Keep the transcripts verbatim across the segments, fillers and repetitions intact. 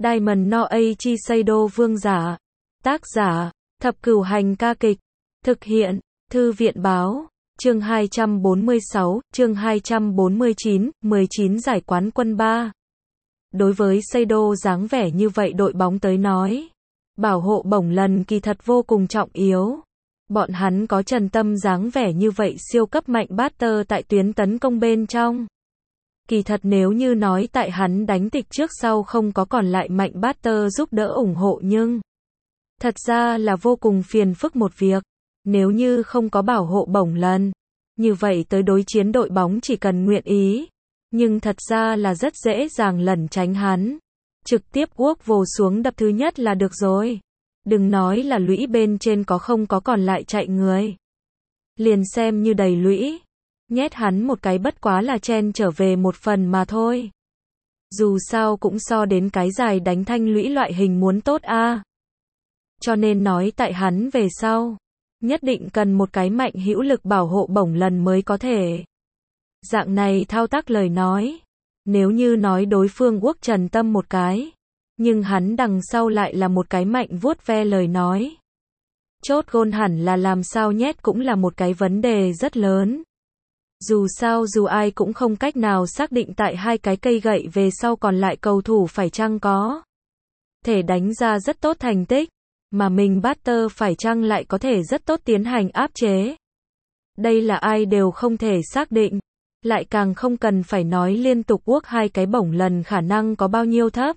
Diamond no Aichi Seido vương giả. Tác giả, Thập Cửu Hành ca kịch. Thực hiện, Thư viện báo. Chương hai trăm bốn mươi sáu, chương hai trăm bốn mươi chín, mười chín giải quán quân ba. Đối với Seido dáng vẻ như vậy đội bóng tới nói, bảo hộ bổng lần kỳ thật vô cùng trọng yếu. Bọn hắn có Trần Tâm dáng vẻ như vậy siêu cấp mạnh batter tại tuyến tấn công bên trong. Kỳ thật nếu như nói tại hắn đánh tịch trước sau không có còn lại mạnh batter giúp đỡ ủng hộ nhưng thật ra là vô cùng phiền phức một việc. Nếu như không có bảo hộ bổng lần, như vậy tới đối chiến đội bóng chỉ cần nguyện ý, nhưng thật ra là rất dễ dàng lẩn tránh hắn. Trực tiếp guốc vồ xuống đập thứ nhất là được rồi. Đừng nói là lũy bên trên có không có còn lại chạy người. Liền xem như đầy lũy, nhét hắn một cái bất quá là chen trở về một phần mà thôi. Dù sao cũng so đến cái dài đánh thanh lũy loại hình muốn tốt a. À. Cho nên nói tại hắn về sau, nhất định cần một cái mạnh hữu lực bảo hộ bổng lần mới có thể. Dạng này thao tác lời nói, nếu như nói đối phương guốc Trần Tâm một cái, nhưng hắn đằng sau lại là một cái mạnh vuốt ve lời nói. Chốt gôn hẳn là làm sao nhét cũng là một cái vấn đề rất lớn. Dù sao dù ai cũng không cách nào xác định tại hai cái cây gậy về sau còn lại cầu thủ phải chăng có thể đánh ra rất tốt thành tích, mà mình batter phải chăng lại có thể rất tốt tiến hành áp chế. Đây là ai đều không thể xác định, lại càng không cần phải nói liên tục guốc hai cái bổng lần khả năng có bao nhiêu thấp.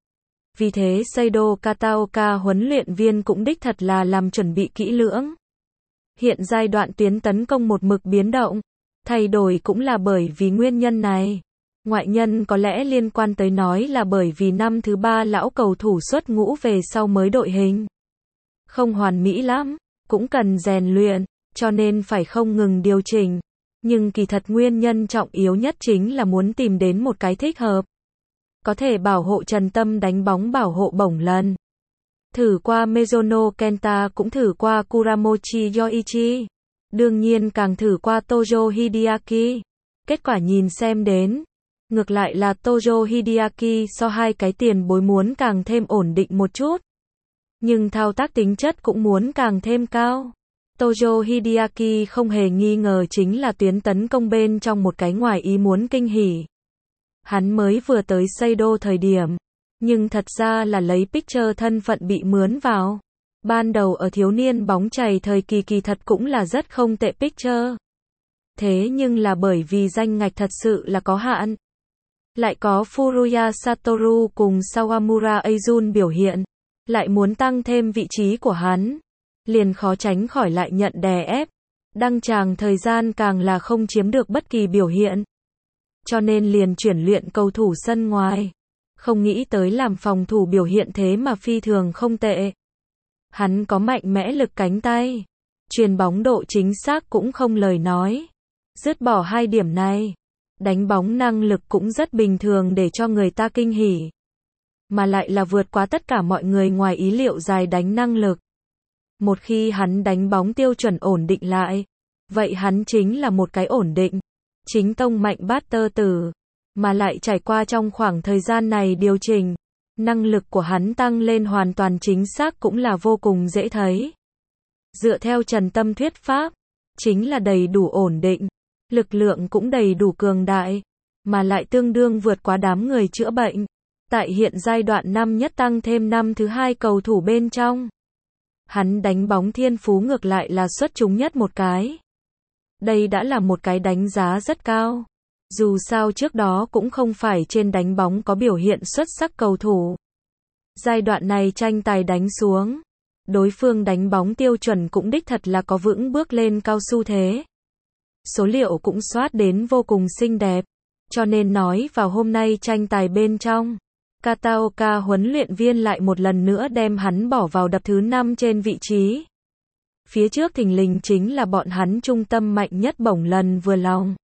Vì thế Seido Kataoka huấn luyện viên cũng đích thật là làm chuẩn bị kỹ lưỡng. Hiện giai đoạn tuyến tấn công một mực biến động, thay đổi cũng là bởi vì nguyên nhân này. Ngoại nhân có lẽ liên quan tới nói là bởi vì năm thứ ba lão cầu thủ xuất ngũ về sau mới đội hình không hoàn mỹ lắm, cũng cần rèn luyện, cho nên phải không ngừng điều chỉnh. Nhưng kỳ thật nguyên nhân trọng yếu nhất chính là muốn tìm đến một cái thích hợp, có thể bảo hộ Trần Tâm đánh bóng bảo hộ bổng lần. Thử qua Mizuno Kenta cũng thử qua Kuramochi Yoichi. Đương nhiên càng thử qua Tojo Hideaki. Kết quả nhìn xem đến, ngược lại là Tojo Hideaki so hai cái tiền bối muốn càng thêm ổn định một chút. Nhưng thao tác tính chất cũng muốn càng thêm cao. Tojo Hideaki không hề nghi ngờ chính là tuyến tấn công bên trong một cái ngoài ý muốn kinh hỉ. Hắn mới vừa tới Seido thời điểm, nhưng thật ra là lấy pitcher thân phận bị mướn vào. Ban đầu ở thiếu niên bóng chày thời kỳ kỳ thật cũng là rất không tệ pitcher. Thế nhưng là bởi vì danh ngạch thật sự là có hạn. Lại có Furuya Satoru cùng Sawamura Eijun biểu hiện, lại muốn tăng thêm vị trí của hắn, liền khó tránh khỏi lại nhận đè ép. Đăng tràng thời gian càng là không chiếm được bất kỳ biểu hiện. Cho nên liền chuyển luyện cầu thủ sân ngoài. Không nghĩ tới làm phòng thủ biểu hiện thế mà phi thường không tệ. Hắn có mạnh mẽ lực cánh tay, chuyền bóng độ chính xác cũng không lời nói. Dứt bỏ hai điểm này, đánh bóng năng lực cũng rất bình thường để cho người ta kinh hỉ. Mà lại là vượt quá tất cả mọi người ngoài ý liệu dài đánh năng lực. Một khi hắn đánh bóng tiêu chuẩn ổn định lại, vậy hắn chính là một cái ổn định, chính tông mạnh batter tử. Mà lại trải qua trong khoảng thời gian này điều chỉnh, năng lực của hắn tăng lên hoàn toàn chính xác cũng là vô cùng dễ thấy. Dựa theo Trần Tâm thuyết pháp, chính là đầy đủ ổn định, lực lượng cũng đầy đủ cường đại, mà lại tương đương vượt quá đám người chữa bệnh. Tại hiện giai đoạn năm nhất tăng thêm năm thứ hai cầu thủ bên trong, hắn đánh bóng thiên phú ngược lại là xuất chúng nhất một cái. Đây đã là một cái đánh giá rất cao. Dù sao trước đó cũng không phải trên đánh bóng có biểu hiện xuất sắc cầu thủ. Giai đoạn này tranh tài đánh xuống, đối phương đánh bóng tiêu chuẩn cũng đích thật là có vững bước lên cao xu thế. Số liệu cũng soát đến vô cùng xinh đẹp. Cho nên nói vào hôm nay tranh tài bên trong, Kataoka huấn luyện viên lại một lần nữa đem hắn bỏ vào đập thứ năm trên vị trí. Phía trước thình lình chính là bọn hắn trung tâm mạnh nhất bổng lần vừa lòng.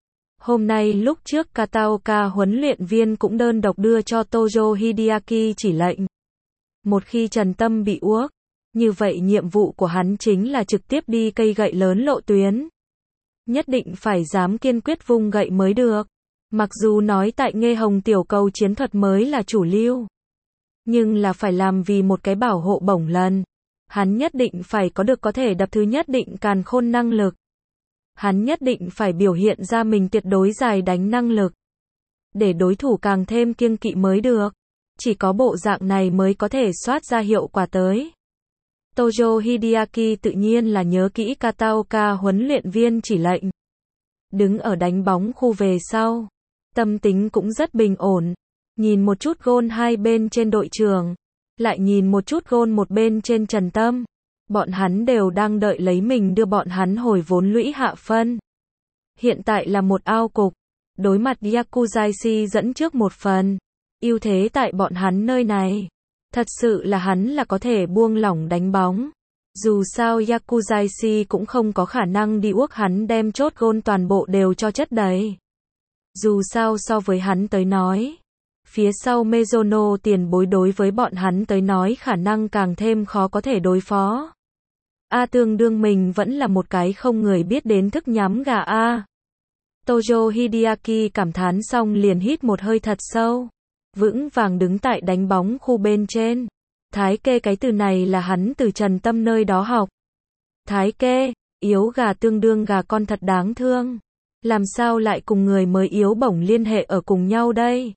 Hôm nay lúc trước Kataoka huấn luyện viên cũng đơn độc đưa cho Tojo Hideaki chỉ lệnh. Một khi Trần Tâm bị uốc, như vậy nhiệm vụ của hắn chính là trực tiếp đi cây gậy lớn lộ tuyến. Nhất định phải dám kiên quyết vung gậy mới được. Mặc dù nói tại Nghê Hồng tiểu cầu chiến thuật mới là chủ lưu. Nhưng là phải làm vì một cái bảo hộ bổng lần. Hắn nhất định phải có được có thể đập thứ nhất định càn khôn năng lực. Hắn nhất định phải biểu hiện ra mình tuyệt đối dài đánh năng lực. Để đối thủ càng thêm kiêng kỵ mới được. Chỉ có bộ dạng này mới có thể soát ra hiệu quả tới. Tojo Hideaki tự nhiên là nhớ kỹ Kataoka huấn luyện viên chỉ lệnh. Đứng ở đánh bóng khu về sau. Tâm tính cũng rất bình ổn. Nhìn một chút gôn hai bên trên đội trưởng. Lại nhìn một chút gôn một bên trên Trần Tâm. Bọn hắn đều đang đợi lấy mình đưa bọn hắn hồi vốn lũy hạ phân. Hiện tại là một ao cục. Đối mặt Yakuzaishi dẫn trước một phần. Ưu thế tại bọn hắn nơi này. Thật sự là hắn là có thể buông lỏng đánh bóng. Dù sao Yakuzaishi cũng không có khả năng đi uốc hắn đem chốt gôn toàn bộ đều cho chất đầy. Dù sao so với hắn tới nói. Phía sau Mizuno tiền bối đối với bọn hắn tới nói khả năng càng thêm khó có thể đối phó. A tương đương mình vẫn là một cái không người biết đến thức nhắm gà A. Tojo Hideaki cảm thán xong liền hít một hơi thật sâu. Vững vàng đứng tại đánh bóng khu bên trên. Thái kê cái từ này là hắn từ Trần Tâm nơi đó học. Thái kê, yếu gà tương đương gà con thật đáng thương. Làm sao lại cùng người mới yếu bổng liên hệ ở cùng nhau đây?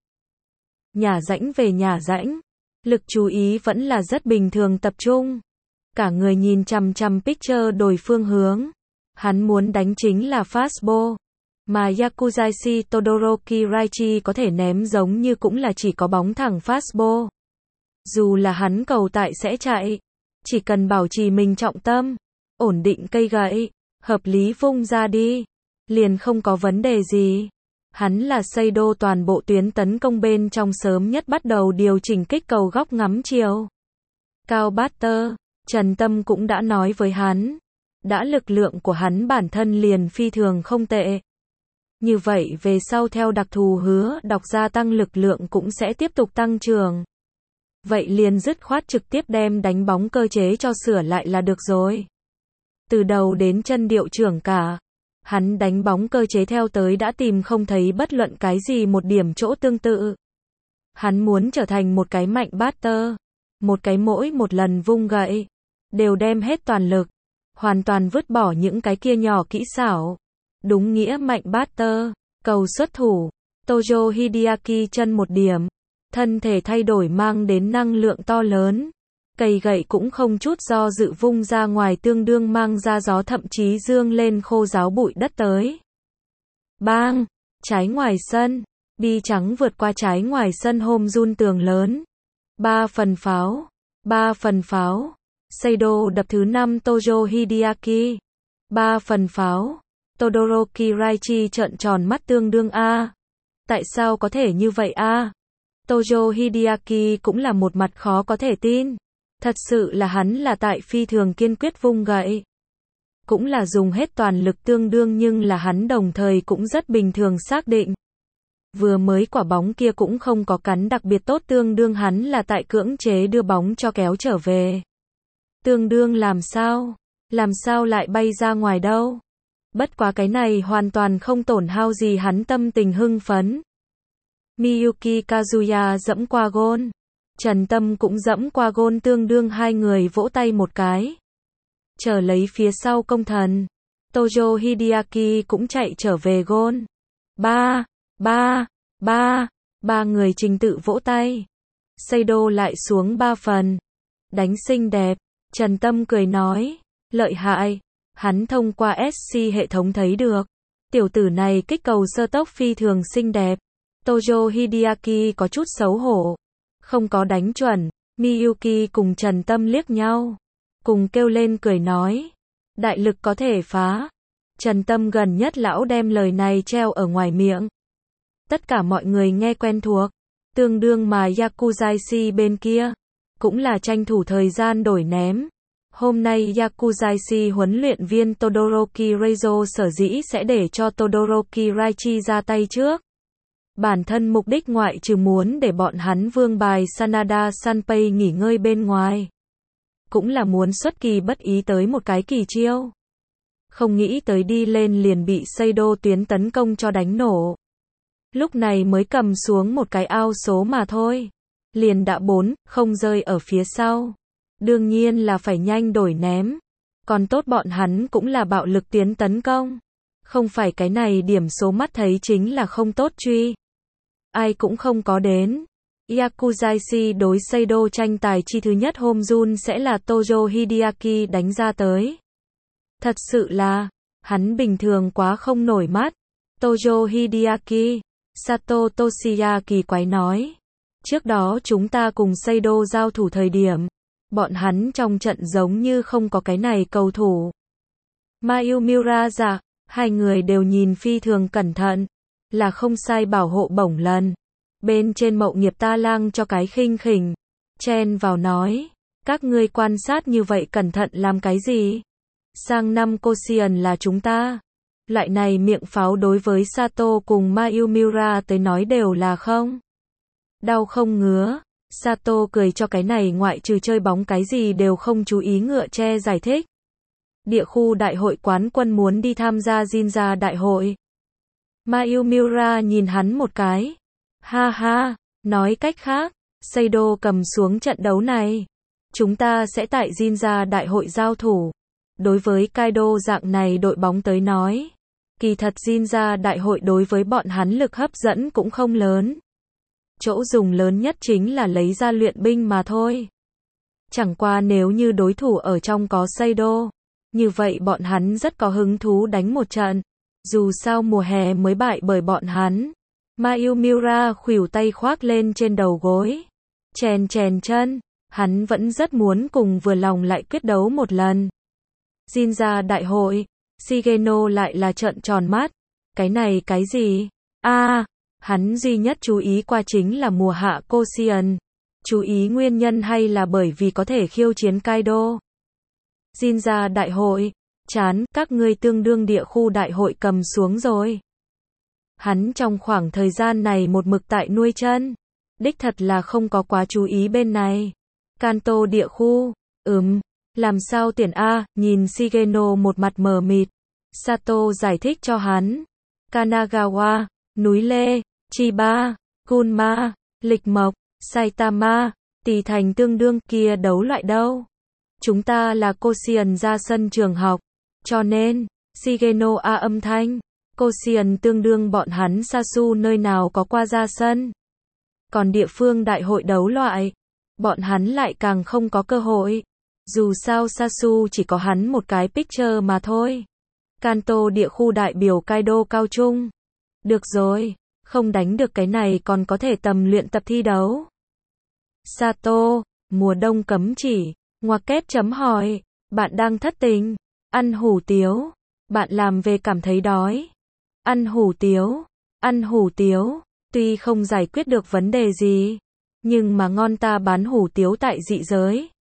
Nhà rãnh về nhà rãnh. Lực chú ý vẫn là rất bình thường tập trung. Cả người nhìn chằm chằm picture đổi phương hướng. Hắn muốn đánh chính là fastball. Mà Yakuzaishi Todoroki Raichi có thể ném giống như cũng là chỉ có bóng thẳng fastball. Dù là hắn cầu tại sẽ chạy. Chỉ cần bảo trì mình trọng tâm. Ổn định cây gậy. Hợp lý vung ra đi. Liền không có vấn đề gì. Hắn là Seido toàn bộ tuyến tấn công bên trong sớm nhất bắt đầu điều chỉnh kích cầu góc ngắm chiều. Cao batter, Trần Tâm cũng đã nói với hắn. Đã lực lượng của hắn bản thân liền phi thường không tệ. Như vậy về sau theo đặc thù hứa đọc gia tăng lực lượng cũng sẽ tiếp tục tăng trưởng. Vậy liền dứt khoát trực tiếp đem đánh bóng cơ chế cho sửa lại là được rồi. Từ đầu đến chân điệu trưởng cả. Hắn đánh bóng cơ chế theo tới đã tìm không thấy bất luận cái gì một điểm chỗ tương tự. Hắn muốn trở thành một cái mạnh batter. Một cái mỗi một lần vung gậy. Đều đem hết toàn lực. Hoàn toàn vứt bỏ những cái kia nhỏ kỹ xảo. Đúng nghĩa mạnh batter. Cầu xuất thủ. Tojo Hideaki chân một điểm. Thân thể thay đổi mang đến năng lượng to lớn. Cây gậy cũng không chút do dự vung ra ngoài tương đương mang ra gió thậm chí dương lên khô ráo bụi đất tới. Bang! Trái ngoài sân. Bi trắng vượt qua trái ngoài sân hôm run tường lớn. Ba phần pháo. Ba phần pháo. Seido đập thứ năm Tojo Hideaki. Ba phần pháo. Todoroki Raichi trợn tròn mắt tương đương A. Tại sao có thể như vậy A? Tojo Hideaki cũng là một mặt khó có thể tin. Thật sự là hắn là tại phi thường kiên quyết vung gậy. Cũng là dùng hết toàn lực tương đương nhưng là hắn đồng thời cũng rất bình thường xác định. Vừa mới quả bóng kia cũng không có cắn đặc biệt tốt tương đương hắn là tại cưỡng chế đưa bóng cho kéo trở về. Tương đương làm sao? Làm sao lại bay ra ngoài đâu? Bất quá cái này hoàn toàn không tổn hao gì hắn tâm tình hưng phấn. Miyuki Kazuya dẫm qua gôn. Trần Tâm cũng dẫm qua gôn tương đương hai người vỗ tay một cái. Chờ lấy phía sau công thần. Tojo Hideaki cũng chạy trở về gôn. Ba, ba, ba, ba người trình tự vỗ tay. Seido lại xuống ba phần. Đánh xinh đẹp. Trần Tâm cười nói. Lợi hại. Hắn thông qua ét xê hệ thống thấy được. Tiểu tử này kích cầu sơ tốc phi thường xinh đẹp. Tojo Hideaki có chút xấu hổ. Không có đánh chuẩn. Miyuki cùng Trần Tâm liếc nhau. Cùng kêu lên cười nói. Đại lực có thể phá. Trần Tâm gần nhất lão đem lời này treo ở ngoài miệng. Tất cả mọi người nghe quen thuộc. Tương đương mà Yakuzaishi bên kia. Cũng là tranh thủ thời gian đổi ném. Hôm nay Yakuzaishi huấn luyện viên Todoroki Reizo sở dĩ sẽ để cho Todoroki Raichi ra tay trước. Bản thân mục đích ngoại trừ muốn để bọn hắn vương bài Sanada Sanpei nghỉ ngơi bên ngoài. Cũng là muốn xuất kỳ bất ý tới một cái kỳ chiêu. Không nghĩ tới đi lên liền bị Seido tuyến tấn công cho đánh nổ. Lúc này mới cầm xuống một cái ao số mà thôi. liền đã bốn không rơi ở phía sau. Đương nhiên là phải nhanh đổi ném. Còn tốt bọn hắn cũng là bạo lực tiến tấn công. Không phải cái này điểm số mắt thấy chính là không tốt truy. Ai cũng không có đến. Yakuzaishi đối Seido tranh tài chi thứ nhất hôm Jun sẽ là Tojo Hideaki đánh ra tới. Thật sự là, hắn bình thường quá không nổi mắt. Tojo Hideaki, Sato Toshiya kỳ quái nói. Trước đó chúng ta cùng Seido giao thủ thời điểm, bọn hắn trong trận giống như không có cái này cầu thủ. Mayumura dạ, hai người đều nhìn phi thường cẩn thận, là không sai bảo hộ bổng lần. Bên trên Mậu Nghiệp ta lang cho cái khinh khỉnh, chen vào nói, các ngươi quan sát như vậy cẩn thận làm cái gì? Sang năm Koshien là chúng ta. Loại này miệng pháo đối với Sato cùng Mayumura tới nói đều là không. Đau không ngứa. Sato cười cho cái này ngoại trừ chơi bóng cái gì đều không chú ý ngựa che giải thích. Địa khu đại hội quán quân muốn đi tham gia Jinja đại hội. Mayumura nhìn hắn một cái. Ha ha, nói cách khác, Seido cầm xuống trận đấu này. Chúng ta sẽ tại Jinja đại hội giao thủ. Đối với Kaido dạng này đội bóng tới nói, kỳ thật Jinja đại hội đối với bọn hắn lực hấp dẫn cũng không lớn. Chỗ dùng lớn nhất chính là lấy ra luyện binh mà thôi. Chẳng qua nếu như đối thủ ở trong có Seido, như vậy bọn hắn rất có hứng thú đánh một trận. Dù sao mùa hè mới bại bởi bọn hắn. Mayumura khuỷu tay khoác lên trên đầu gối, chèn chèn chân, hắn vẫn rất muốn cùng vừa lòng lại quyết đấu một lần. Jinja đại hội, Shigeno lại là trợn tròn mắt, cái này cái gì? A, à, hắn duy nhất chú ý qua chính là mùa hạ Koshien, chú ý nguyên nhân hay là bởi vì có thể khiêu chiến Kaido. Jinja đại hội, chán, các ngươi tương đương địa khu đại hội cầm xuống rồi. Hắn trong khoảng thời gian này một mực tại nuôi chân, đích thật là không có quá chú ý bên này. Kanto địa khu, ừm, làm sao tiền A, nhìn Shigeno một mặt mờ mịt. Sato giải thích cho hắn. Kanagawa, núi Lê, Chiba, Gunma, Lịch Mộc, Saitama, Tỷ Thành tương đương kia đấu loại đâu. Chúng ta là Koshien ra sân trường học, cho nên, Shigeno A âm thanh. Koshien tương đương bọn hắn Sasu nơi nào có qua ra sân. Còn địa phương đại hội đấu loại, bọn hắn lại càng không có cơ hội. Dù sao Sasu chỉ có hắn một cái picture mà thôi. Kanto địa khu đại biểu Kaido cao trung. Được rồi, không đánh được cái này còn có thể tầm luyện tập thi đấu. Sato, mùa đông cấm chỉ, ngoặc kép chấm hỏi, bạn đang thất tình, ăn hủ tiếu, bạn làm về cảm thấy đói. Ăn hủ tiếu, ăn hủ tiếu, tuy không giải quyết được vấn đề gì, nhưng mà ngon ta bán hủ tiếu tại dị giới.